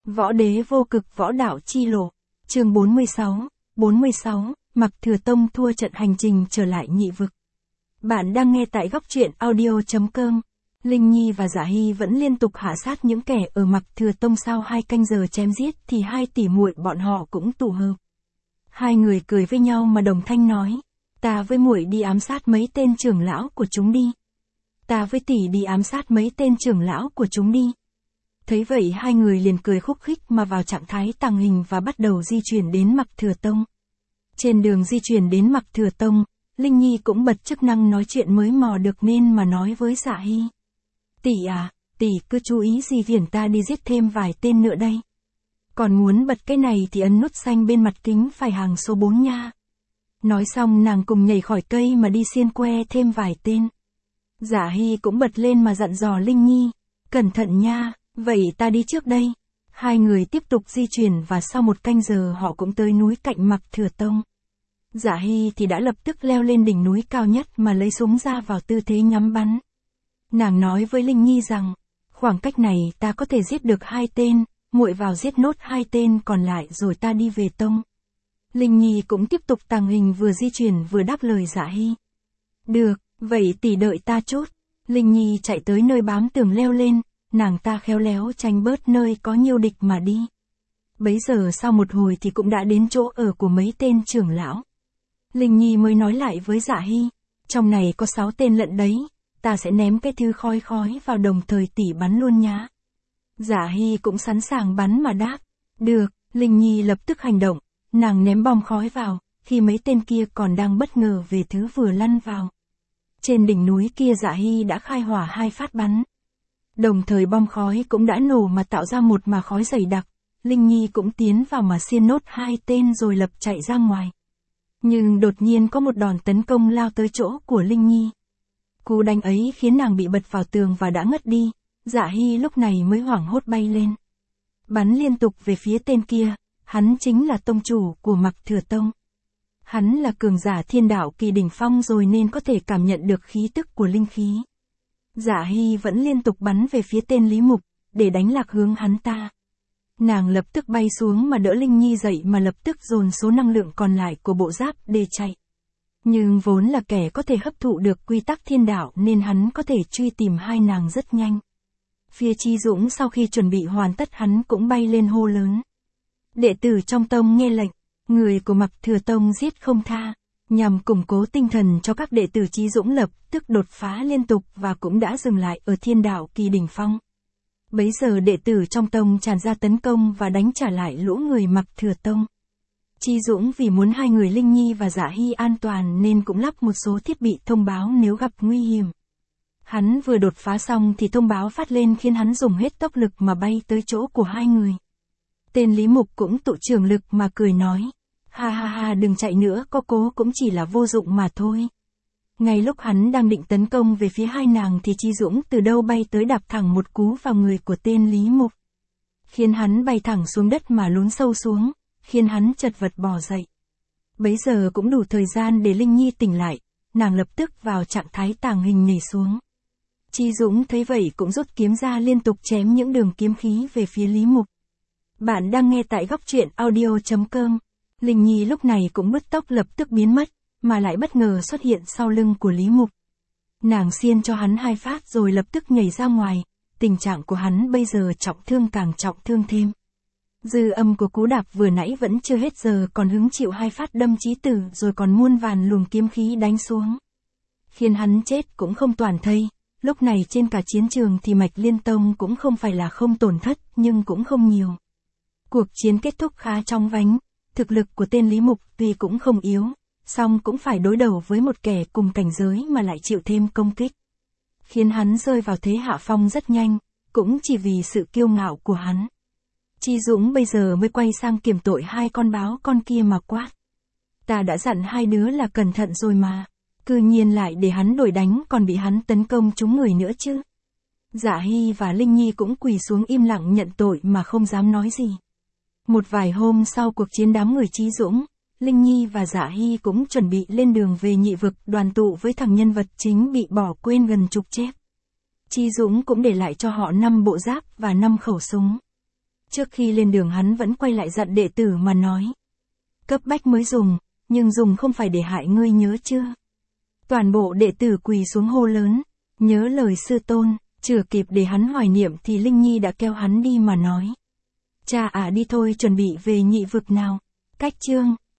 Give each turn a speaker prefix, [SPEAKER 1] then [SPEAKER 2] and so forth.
[SPEAKER 1] Võ đế vô cực võ đạo chi lộ. Chương 46, Mạc Thừa Tông thua trận hành trình trở lại nhị vực. Bạn đang nghe tại góc truyện audio.com. Linh Nhi và Dạ Hy vẫn liên tục hạ sát những kẻ ở Mạc Thừa Tông. Sau 2 canh giờ chém giết thì 2 tỷ muội bọn họ cũng tụ hợp. Hai người cười với nhau mà đồng thanh nói, ta với muội đi ám sát mấy tên trưởng lão của chúng đi. Ta với tỷ đi ám sát mấy tên trưởng lão của chúng đi. Thấy vậy hai người liền cười khúc khích mà vào trạng thái tàng hình và bắt đầu di chuyển đến Mạc Thừa Tông. Trên đường di chuyển đến Mạc Thừa Tông, Linh Nhi cũng bật chức năng nói chuyện mới mò được nên mà nói với Dạ Hy. Tỷ à, tỷ cứ chú ý di chuyển, ta đi giết thêm vài tên nữa đây. Còn muốn bật cái này thì ấn nút xanh bên mặt kính phải hàng số 4 nha. Nói xong nàng cùng nhảy khỏi cây mà đi xiên que thêm vài tên. Dạ Hy cũng bật lên mà dặn dò Linh Nhi, cẩn thận nha, vậy ta đi trước đây. Hai người tiếp tục di chuyển và sau 1 canh giờ họ cũng tới núi cạnh Mạc Thừa Tông. Dạ Hy thì đã lập tức leo lên đỉnh núi cao nhất mà lấy súng ra vào tư thế nhắm bắn. Nàng nói với Linh Nhi rằng, khoảng cách này ta có thể giết được 2 tên, muội vào giết nốt 2 tên còn lại rồi ta đi về tông. Linh Nhi cũng tiếp tục tàng hình vừa di chuyển vừa đáp lời Dạ Hy. Được, vậy tỷ đợi ta chút. Linh Nhi chạy tới nơi bám tường leo lên, nàng ta khéo léo tránh bớt nơi có nhiều địch mà đi. Bấy giờ sau một hồi thì cũng đã đến chỗ ở của mấy tên trưởng lão. Linh Nhi mới nói lại với Dạ Hy, trong này có 6 tên lận đấy, ta sẽ ném cái thứ khói vào đồng thời tỷ bắn luôn nhá. Dạ Hy cũng sẵn sàng bắn mà đáp. Được, Linh Nhi lập tức hành động, nàng ném bom khói vào, khi mấy tên kia còn đang bất ngờ về thứ vừa lăn vào. Trên đỉnh núi kia Dạ Hy đã khai hỏa 2 phát bắn. Đồng thời bom khói cũng đã nổ mà tạo ra một mả khói dày đặc. Linh Nhi cũng tiến vào mà xiên nốt 2 tên rồi lập chạy ra ngoài. Nhưng đột nhiên có một đòn tấn công lao tới chỗ của Linh Nhi. Cú đánh ấy khiến nàng bị bật vào tường và đã ngất đi. Dạ Hy lúc này mới hoảng hốt bay lên. Bắn liên tục về phía tên kia, hắn chính là tông chủ của Mạc Thừa Tông. Hắn là cường giả thiên đạo kỳ đỉnh phong rồi nên có thể cảm nhận được khí tức của linh khí. Dạ Hy vẫn liên tục bắn về phía tên Lý Mục, để đánh lạc hướng hắn ta. Nàng lập tức bay xuống mà đỡ Linh Nhi dậy mà lập tức dồn số năng lượng còn lại của bộ giáp để chạy. Nhưng vốn là kẻ có thể hấp thụ được quy tắc thiên đạo nên hắn có thể truy tìm hai nàng rất nhanh. Phía Chi Dũng sau khi chuẩn bị hoàn tất hắn cũng bay lên hô lớn. Đệ tử trong tông nghe lệnh, người của Mạc Thừa Tông giết không tha, nhằm củng cố tinh thần cho các đệ tử Chi Dũng lập tức đột phá liên tục và cũng đã dừng lại ở thiên đạo kỳ đỉnh phong. Bấy giờ đệ tử trong tông tràn ra tấn công và đánh trả lại lũ người Mạc Thừa Tông. Chi Dũng vì muốn hai người Linh Nhi và Dạ Hy an toàn nên cũng lắp một số thiết bị thông báo nếu gặp nguy hiểm. Hắn vừa đột phá xong thì thông báo phát lên khiến hắn dùng hết tốc lực mà bay tới chỗ của hai người. Tên Lý Mục cũng tụ trường lực mà cười nói, ha ha ha đừng chạy nữa, có cố cũng chỉ là vô dụng mà thôi. Ngay lúc hắn đang định tấn công về phía hai nàng thì Chi Dũng từ đâu bay tới đạp thẳng một cú vào người của tên Lý Mục. Khiến hắn bay thẳng xuống đất mà lún sâu xuống, khiến hắn chật vật bò dậy. Bấy giờ cũng đủ thời gian để Linh Nhi tỉnh lại, nàng lập tức vào trạng thái tàng hình nhảy xuống. Chi Dũng thấy vậy cũng rút kiếm ra liên tục chém những đường kiếm khí về phía Lý Mục. Bạn đang nghe tại góc truyện audio.com. Linh Nhi lúc này cũng bứt tốc lập tức biến mất, mà lại bất ngờ xuất hiện sau lưng của Lý Mục. Nàng xiên cho hắn 2 phát rồi lập tức nhảy ra ngoài, tình trạng của hắn bây giờ trọng thương càng trọng thương thêm. Dư âm của cú đạp vừa nãy vẫn chưa hết giờ còn hứng chịu 2 phát đâm chí tử rồi còn muôn vàn luồng kiếm khí đánh xuống. Khiến hắn chết cũng không toàn thây. Lúc này trên cả chiến trường thì Mạch Liên Tông cũng không phải là không tổn thất nhưng cũng không nhiều. Cuộc chiến kết thúc khá chóng vánh, thực lực của tên Lý Mục tuy cũng không yếu, song cũng phải đối đầu với một kẻ cùng cảnh giới mà lại chịu thêm công kích. Khiến hắn rơi vào thế hạ phong rất nhanh, cũng chỉ vì sự kiêu ngạo của hắn. Chi Dũng bây giờ mới quay sang kiểm tội 2 con báo con kia mà quát. Ta đã dặn 2 đứa là cẩn thận rồi mà. Cư nhiên lại để hắn đuổi đánh còn bị hắn tấn công trúng người nữa chứ. Dạ Hy và Linh Nhi cũng quỳ xuống im lặng nhận tội mà không dám nói gì. Một vài hôm sau cuộc chiến đám người Chi Dũng, Linh Nhi và Dạ Hy cũng chuẩn bị lên đường về nhị vực đoàn tụ với thằng nhân vật chính bị bỏ quên gần chục chép. Chi Dũng cũng để lại cho họ 5 bộ giáp và 5 khẩu súng. Trước khi lên đường hắn vẫn quay lại dặn đệ tử mà nói. Cấp bách mới dùng, nhưng dùng không phải để hại ngươi nhớ chưa? Toàn bộ đệ tử quỳ xuống hô lớn, nhớ lời sư tôn, chưa kịp để hắn hoài niệm thì Linh Nhi đã kéo hắn đi mà nói. Cha đi thôi chuẩn bị về Nhị Vực nào. Cách chương